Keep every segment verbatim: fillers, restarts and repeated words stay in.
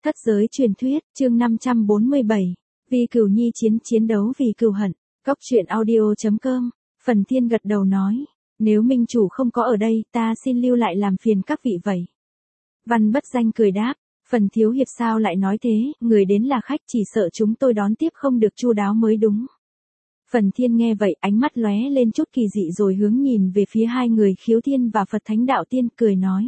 Thất giới truyền thuyết, chương năm trăm bốn mươi bảy. Vì cửu nhi chiến chiến đấu vì cừu hận. Cốc truyện audio chấm com. Phần Thiên gật đầu nói, nếu minh chủ không có ở đây, ta xin lưu lại làm phiền các vị vậy. Văn Bất Danh cười đáp, Phần thiếu hiệp sao lại nói thế, người đến là khách, chỉ sợ chúng tôi đón tiếp không được chu đáo mới đúng. Phần Thiên nghe vậy, ánh mắt lóe lên chút kỳ dị rồi hướng nhìn về phía hai người Khiếu Thiên và Phật Thánh Đạo Tiên, cười nói,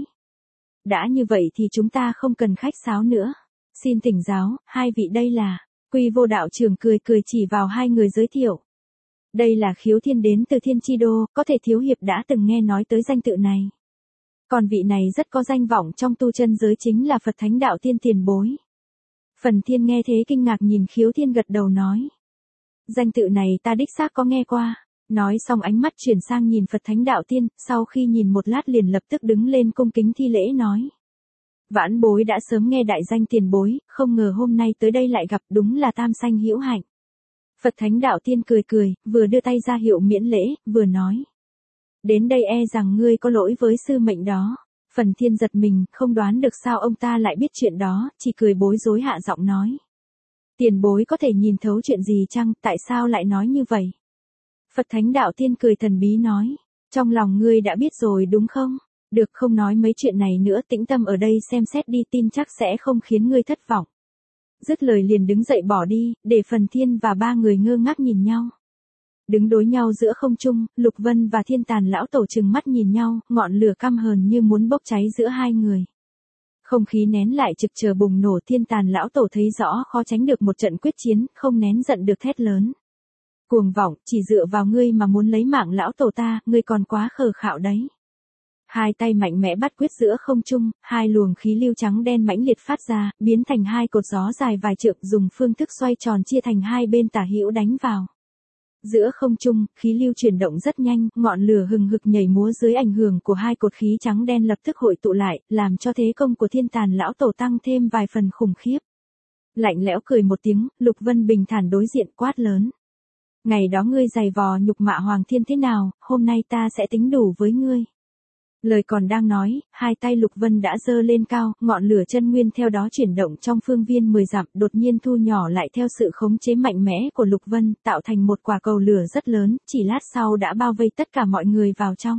đã như vậy thì chúng ta không cần khách sáo nữa. Xin thỉnh giáo, hai vị đây là. Quy Vô đạo trưởng cười cười chỉ vào hai người giới thiệu. Đây là Khiếu Thiên đến từ Thiên Chi Đô, có thể thiếu hiệp đã từng nghe nói tới danh tự này. Còn vị này rất có danh vọng trong tu chân giới, chính là Phật Thánh Đạo Tiên tiền bối. Phần Thiên nghe thế kinh ngạc nhìn Khiếu Thiên gật đầu nói, danh tự này ta đích xác có nghe qua. Nói xong ánh mắt chuyển sang nhìn Phật Thánh Đạo Tiên, sau khi nhìn một lát liền lập tức đứng lên cung kính thi lễ nói. Vãn bối đã sớm nghe đại danh tiền bối, không ngờ hôm nay tới đây lại gặp, đúng là tam sanh hữu hạnh. Phật Thánh Đạo Tiên cười cười, vừa đưa tay ra hiệu miễn lễ, vừa nói. Đến đây e rằng ngươi có lỗi với sư mệnh đó. Phần Thiên giật mình, không đoán được sao ông ta lại biết chuyện đó, chỉ cười bối rối hạ giọng nói. Tiền bối có thể nhìn thấu chuyện gì chăng, tại sao lại nói như vậy? Phật Thánh Đạo Tiên cười thần bí nói, trong lòng ngươi đã biết rồi đúng không? Được, không nói mấy chuyện này nữa, tĩnh tâm ở đây xem xét đi, tin chắc sẽ không khiến ngươi thất vọng. Dứt lời liền đứng dậy bỏ đi, để Phần Thiên và ba người ngơ ngác nhìn nhau. Đứng đối nhau giữa không trung, Lục Vân và Thiên Tàn lão tổ trừng mắt nhìn nhau, ngọn lửa căm hờn như muốn bốc cháy giữa hai người. Không khí nén lại trực chờ bùng nổ, Thiên Tàn lão tổ thấy rõ khó tránh được một trận quyết chiến, không nén giận được thét lớn. Cuồng vọng, chỉ dựa vào ngươi mà muốn lấy mạng lão tổ ta, ngươi còn quá khờ khạo đấy. Hai tay mạnh mẽ bắt quyết giữa không trung, hai luồng khí lưu trắng đen mãnh liệt phát ra, biến thành hai cột gió dài vài trượng, dùng phương thức xoay tròn chia thành hai bên tả hữu đánh vào. Giữa không trung, khí lưu chuyển động rất nhanh, ngọn lửa hừng hực nhảy múa dưới ảnh hưởng của hai cột khí trắng đen lập tức hội tụ lại, làm cho thế công của Thiên Tàn lão tổ tăng thêm vài phần khủng khiếp. Lạnh lẽo cười một tiếng, Lục Vân bình thản đối diện quát lớn. Ngày đó ngươi giày vò nhục mạ Hoàng Thiên thế nào, hôm nay ta sẽ tính đủ với ngươi. Lời còn đang nói, hai tay Lục Vân đã giơ lên cao, ngọn lửa chân nguyên theo đó chuyển động trong phương viên mười dặm, đột nhiên thu nhỏ lại theo sự khống chế mạnh mẽ của Lục Vân, tạo thành một quả cầu lửa rất lớn, chỉ lát sau đã bao vây tất cả mọi người vào trong.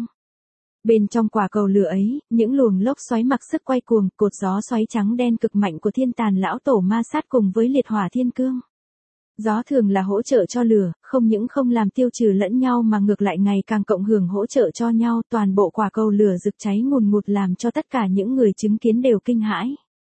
Bên trong quả cầu lửa ấy, những luồng lốc xoáy mặc sức quay cuồng, cột gió xoáy trắng đen cực mạnh của Thiên Tàn lão tổ ma sát cùng với liệt hỏa thiên cương. Gió thường là hỗ trợ cho lửa, không những không làm tiêu trừ lẫn nhau mà ngược lại ngày càng cộng hưởng hỗ trợ cho nhau, toàn bộ quả cầu lửa rực cháy ngùn ngụt làm cho tất cả những người chứng kiến đều kinh hãi.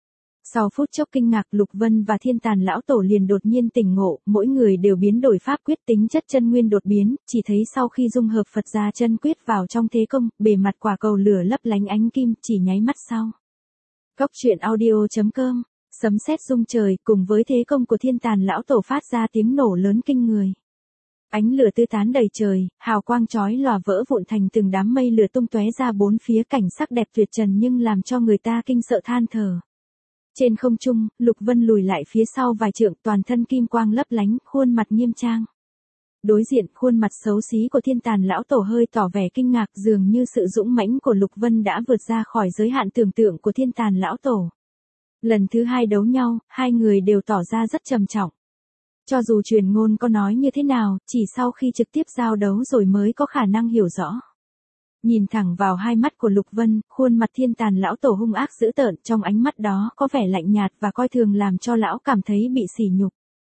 Sau phút chốc kinh ngạc, Lục Vân và Thiên Tàn lão tổ liền đột nhiên tỉnh ngộ, mỗi người đều biến đổi pháp quyết, tính chất chân nguyên đột biến, chỉ thấy sau khi dung hợp Phật gia chân quyết vào trong thế công, bề mặt quả cầu lửa lấp lánh ánh kim, chỉ nháy mắt sau. Cốc truyện audio chấm com. Sấm sét rung trời, cùng với thế công của Thiên Tàn lão tổ phát ra tiếng nổ lớn kinh người. Ánh lửa tứ tán đầy trời, hào quang chói lòa vỡ vụn thành từng đám mây lửa tung tóe ra bốn phía, cảnh sắc đẹp tuyệt trần nhưng làm cho người ta kinh sợ than thở. Trên không trung, Lục Vân lùi lại phía sau vài trượng, toàn thân kim quang lấp lánh, khuôn mặt nghiêm trang. Đối diện, khuôn mặt xấu xí của Thiên Tàn lão tổ hơi tỏ vẻ kinh ngạc, dường như sự dũng mãnh của Lục Vân đã vượt ra khỏi giới hạn tưởng tượng của Thiên Tàn lão tổ. Lần thứ hai đấu nhau, hai người đều tỏ ra rất trầm trọng. Cho dù truyền ngôn có nói như thế nào, chỉ sau khi trực tiếp giao đấu rồi mới có khả năng hiểu rõ. Nhìn thẳng vào hai mắt của Lục Vân, khuôn mặt Thiên Tàn lão tổ hung ác dữ tợn, trong ánh mắt đó có vẻ lạnh nhạt và coi thường làm cho lão cảm thấy bị sỉ nhục.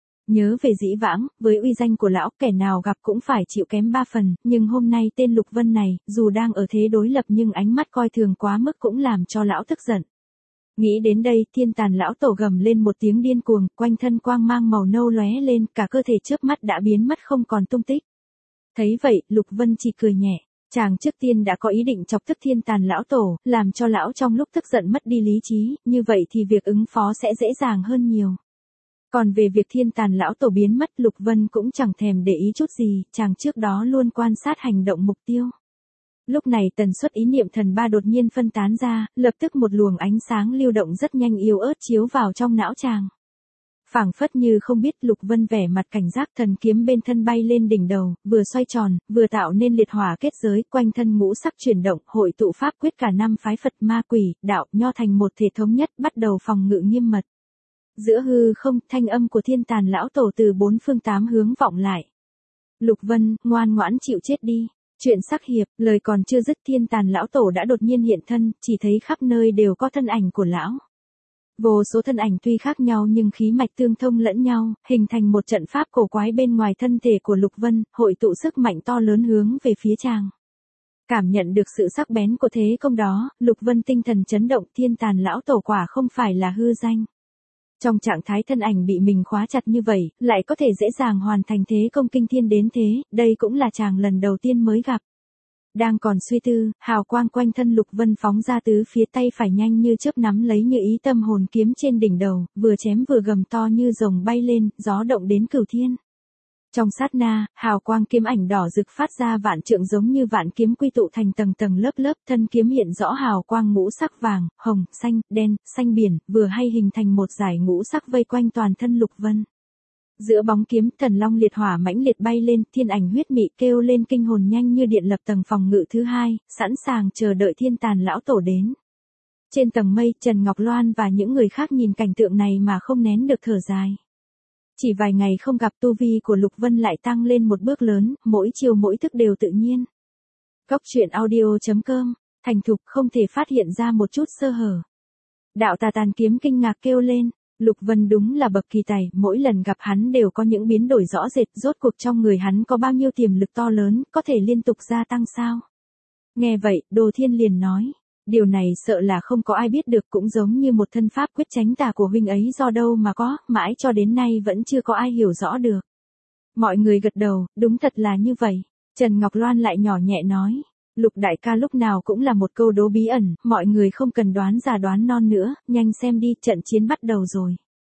Nhớ về dĩ vãng, với uy danh của lão, kẻ nào gặp cũng phải chịu kém ba phần, nhưng hôm nay tên Lục Vân này, dù đang ở thế đối lập nhưng ánh mắt coi thường quá mức cũng làm cho lão tức giận. Nghĩ đến đây, Thiên Tàn lão tổ gầm lên một tiếng điên cuồng, quanh thân quang mang màu nâu lóe lên, cả cơ thể chớp mắt đã biến mất không còn tung tích. Thấy vậy, Lục Vân chỉ cười nhẹ, chàng trước tiên đã có ý định chọc tức Thiên Tàn lão tổ, làm cho lão trong lúc tức giận mất đi lý trí, như vậy thì việc ứng phó sẽ dễ dàng hơn nhiều. Còn về việc Thiên Tàn lão tổ biến mất, Lục Vân cũng chẳng thèm để ý chút gì, chàng trước đó luôn quan sát hành động mục tiêu. Lúc này tần suất ý niệm thần ba đột nhiên phân tán ra, lập tức một luồng ánh sáng lưu động rất nhanh yếu ớt chiếu vào trong não chàng. Phảng phất như không biết, Lục Vân vẻ mặt cảnh giác, thần kiếm bên thân bay lên đỉnh đầu, vừa xoay tròn, vừa tạo nên liệt hỏa kết giới, quanh thân ngũ sắc chuyển động, hội tụ pháp quyết cả năm phái Phật ma quỷ, đạo, nho thành một thể thống nhất, bắt đầu phòng ngự nghiêm mật. Giữa hư không, thanh âm của thiên tàn lão tổ từ bốn phương tám hướng vọng lại. Lục Vân, ngoan ngoãn chịu chết đi. Chuyện sắc hiệp, lời còn chưa dứt thiên tàn lão tổ đã đột nhiên hiện thân, chỉ thấy khắp nơi đều có thân ảnh của lão. Vô số thân ảnh tuy khác nhau nhưng khí mạch tương thông lẫn nhau, hình thành một trận pháp cổ quái bên ngoài thân thể của Lục Vân, hội tụ sức mạnh to lớn hướng về phía chàng. Cảm nhận được sự sắc bén của thế công đó, Lục Vân tinh thần chấn động, thiên tàn lão tổ quả không phải là hư danh. Trong trạng thái thân ảnh bị mình khóa chặt như vậy, lại có thể dễ dàng hoàn thành thế công kinh thiên đến thế, đây cũng là chàng lần đầu tiên mới gặp. Đang còn suy tư, hào quang quanh thân Lục Vân phóng ra tứ phía, tay phải nhanh như chớp nắm lấy như ý tâm hồn kiếm trên đỉnh đầu, vừa chém vừa gầm to như rồng bay lên, gió động đến cửu thiên. Trong sát na, hào quang kiếm ảnh đỏ rực phát ra vạn trượng giống như vạn kiếm quy tụ thành tầng tầng lớp lớp, thân kiếm hiện rõ hào quang ngũ sắc vàng, hồng, xanh, đen, xanh biển, vừa hay hình thành một dải ngũ sắc vây quanh toàn thân Lục Vân. Giữa bóng kiếm, thần long liệt hỏa mãnh liệt bay lên, thiên ảnh huyết mị kêu lên kinh hồn nhanh như điện lập tầng phòng ngự thứ hai, sẵn sàng chờ đợi thiên tàn lão tổ đến. Trên tầng mây, Trần Ngọc Loan và những người khác nhìn cảnh tượng này mà không nén được thở dài. Chỉ vài ngày không gặp, tu vi của Lục Vân lại tăng lên một bước lớn, mỗi chiều mỗi thức đều tự nhiên. Cốc truyện audio chấm com, thành thục không thể phát hiện ra một chút sơ hở. Đạo Tà Tàn Kiếm kinh ngạc kêu lên, Lục Vân đúng là bậc kỳ tài, mỗi lần gặp hắn đều có những biến đổi rõ rệt, rốt cuộc trong người hắn có bao nhiêu tiềm lực to lớn, có thể liên tục gia tăng sao? Nghe vậy, Đồ Thiên liền nói, điều này sợ là không có ai biết được, cũng giống như một thân pháp quyết tránh tà của huynh ấy do đâu mà có, mãi cho đến nay vẫn chưa có ai hiểu rõ được. Mọi người gật đầu, đúng thật là như vậy. Trần Ngọc Loan lại nhỏ nhẹ nói, Lục đại ca lúc nào cũng là một câu đố bí ẩn, mọi người không cần đoán già đoán non nữa, nhanh xem đi, trận chiến bắt đầu rồi.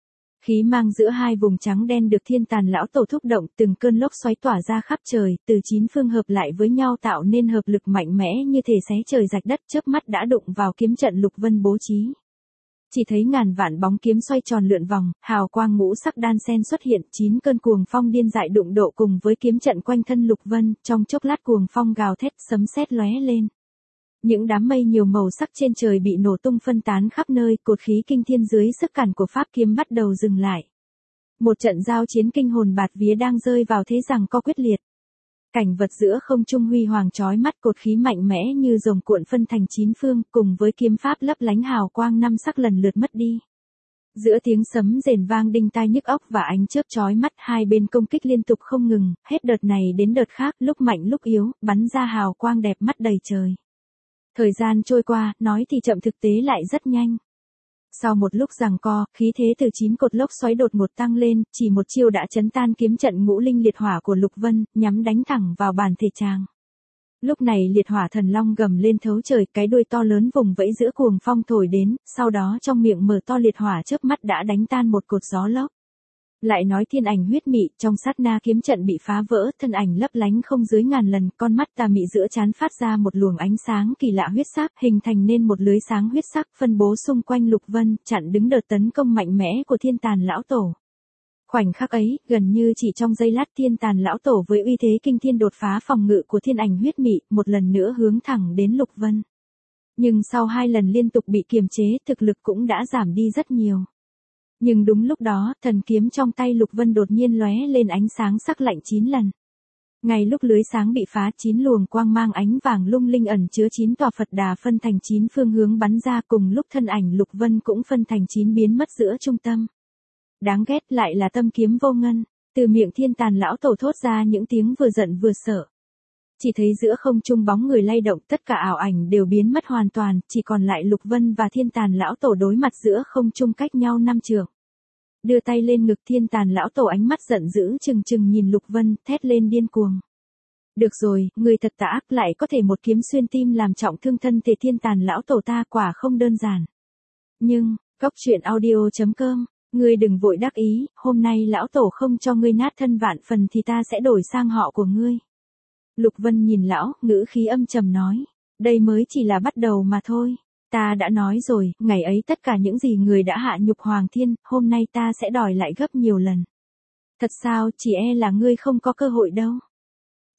Khí mang giữa hai vùng trắng đen được thiên tàn lão tổ thúc động, từng cơn lốc xoáy tỏa ra khắp trời, từ chín phương hợp lại với nhau tạo nên hợp lực mạnh mẽ như thể xé trời rạch đất, chớp mắt đã đụng vào kiếm trận Lục Vân bố trí. Chỉ thấy ngàn vạn bóng kiếm xoay tròn lượn vòng, hào quang ngũ sắc đan sen xuất hiện, chín cơn cuồng phong điên dại đụng độ cùng với kiếm trận quanh thân Lục Vân, trong chốc lát cuồng phong gào thét, sấm sét lóe lên. Những đám mây nhiều màu sắc trên trời bị nổ tung phân tán khắp nơi, cột khí kinh thiên dưới sức cản của pháp kiếm bắt đầu dừng lại. Một trận giao chiến kinh hồn bạt vía đang rơi vào thế giằng co quyết liệt. Cảnh vật giữa không trung huy hoàng chói mắt, cột khí mạnh mẽ như rồng cuộn phân thành chín phương, cùng với kiếm pháp lấp lánh hào quang năm sắc lần lượt mất đi. Giữa tiếng sấm rền vang đinh tai nhức óc và ánh chớp chói mắt, hai bên công kích liên tục không ngừng, hết đợt này đến đợt khác, lúc mạnh lúc yếu, bắn ra hào quang đẹp mắt đầy trời. Thời gian trôi qua, nói thì chậm thực tế lại rất nhanh. Sau một lúc giằng co, khí thế từ chín cột lốc xoáy đột ngột tăng lên, chỉ một chiêu đã chấn tan kiếm trận ngũ linh liệt hỏa của Lục Vân, nhắm đánh thẳng vào bản thể chàng. Lúc này liệt hỏa thần long gầm lên thấu trời, cái đuôi to lớn vùng vẫy giữa cuồng phong thổi đến, sau đó trong miệng mở to liệt hỏa chớp mắt đã đánh tan một cột gió lốc. Lại nói thiên ảnh huyết mị, trong sát na kiếm trận bị phá vỡ, thân ảnh lấp lánh không dưới ngàn lần, con mắt tà mị giữa trán phát ra một luồng ánh sáng kỳ lạ huyết sắc, hình thành nên một lưới sáng huyết sắc phân bố xung quanh Lục Vân, chặn đứng đợt tấn công mạnh mẽ của thiên tàn lão tổ. Khoảnh khắc ấy, gần như chỉ trong giây lát, thiên tàn lão tổ với uy thế kinh thiên đột phá phòng ngự của thiên ảnh huyết mị, một lần nữa hướng thẳng đến Lục Vân. Nhưng sau hai lần liên tục bị kiềm chế, thực lực cũng đã giảm đi rất nhiều. Nhưng đúng lúc đó, thần kiếm trong tay Lục Vân đột nhiên lóe lên ánh sáng sắc lạnh chín lần. Ngay lúc lưới sáng bị phá, chín luồng quang mang ánh vàng lung linh ẩn chứa chín tòa Phật Đà phân thành chín phương hướng bắn ra, cùng lúc thân ảnh Lục Vân cũng phân thành chín biến mất giữa trung tâm. Đáng ghét lại là tâm kiếm vô ngân, từ miệng thiên tàn lão tổ thốt ra những tiếng vừa giận vừa sợ. Chỉ thấy giữa không trung bóng người lay động, tất cả ảo ảnh đều biến mất hoàn toàn, chỉ còn lại Lục Vân và thiên tàn lão tổ đối mặt giữa không trung cách nhau năm trượng. Đưa tay lên ngực, thiên tàn lão tổ ánh mắt giận dữ chừng chừng nhìn Lục Vân, thét lên điên cuồng. Được rồi, người thật tà ác, lại có thể một kiếm xuyên tim làm trọng thương thân thể thiên tàn lão tổ ta, quả không đơn giản. Nhưng, cốc truyện audio chấm com, ngươi đừng vội đắc ý, hôm nay lão tổ không cho ngươi nát thân vạn phần thì ta sẽ đổi sang họ của ngươi. Lục Vân nhìn lão, ngữ khí âm trầm nói, đây mới chỉ là bắt đầu mà thôi. Ta đã nói rồi, ngày ấy tất cả những gì người đã hạ nhục Hoàng Thiên, hôm nay ta sẽ đòi lại gấp nhiều lần. Thật sao, chỉ e là ngươi không có cơ hội đâu.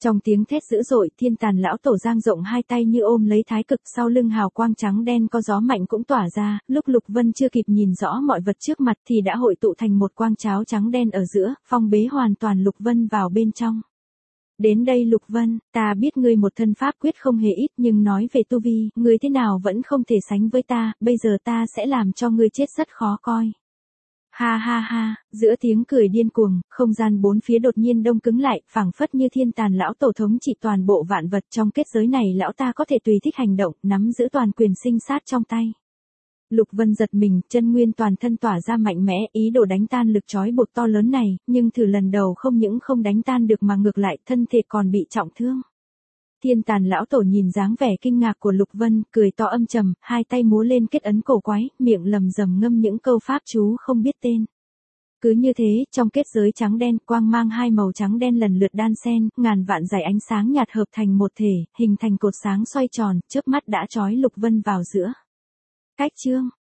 Trong tiếng thét dữ dội, thiên tàn lão tổ dang rộng hai tay như ôm lấy thái cực, sau lưng hào quang trắng đen có gió mạnh cũng tỏa ra, lúc Lục Vân chưa kịp nhìn rõ mọi vật trước mặt thì đã hội tụ thành một quang cháo trắng đen ở giữa, phong bế hoàn toàn Lục Vân vào bên trong. Đến đây Lục Vân, ta biết ngươi một thân pháp quyết không hề ít, nhưng nói về tu vi, ngươi thế nào vẫn không thể sánh với ta, bây giờ ta sẽ làm cho ngươi chết rất khó coi. Ha ha ha, giữa tiếng cười điên cuồng, không gian bốn phía đột nhiên đông cứng lại, phảng phất như thiên tàn lão tổ thống trị toàn bộ vạn vật, trong kết giới này lão ta có thể tùy thích hành động, nắm giữ toàn quyền sinh sát trong tay. Lục Vân giật mình, chân nguyên toàn thân tỏa ra mạnh mẽ, ý đồ đánh tan lực trói buộc to lớn này, nhưng thử lần đầu không những không đánh tan được mà ngược lại thân thể còn bị trọng thương. Thiên tàn lão tổ nhìn dáng vẻ kinh ngạc của Lục Vân, cười to âm trầm, hai tay múa lên kết ấn cổ quái, miệng lầm rầm ngâm những câu pháp chú không biết tên. Cứ như thế, trong kết giới trắng đen, quang mang hai màu trắng đen lần lượt đan xen, ngàn vạn dải ánh sáng nhạt hợp thành một thể, hình thành cột sáng xoay tròn, chớp mắt đã trói Lục Vân vào giữa. Cách chương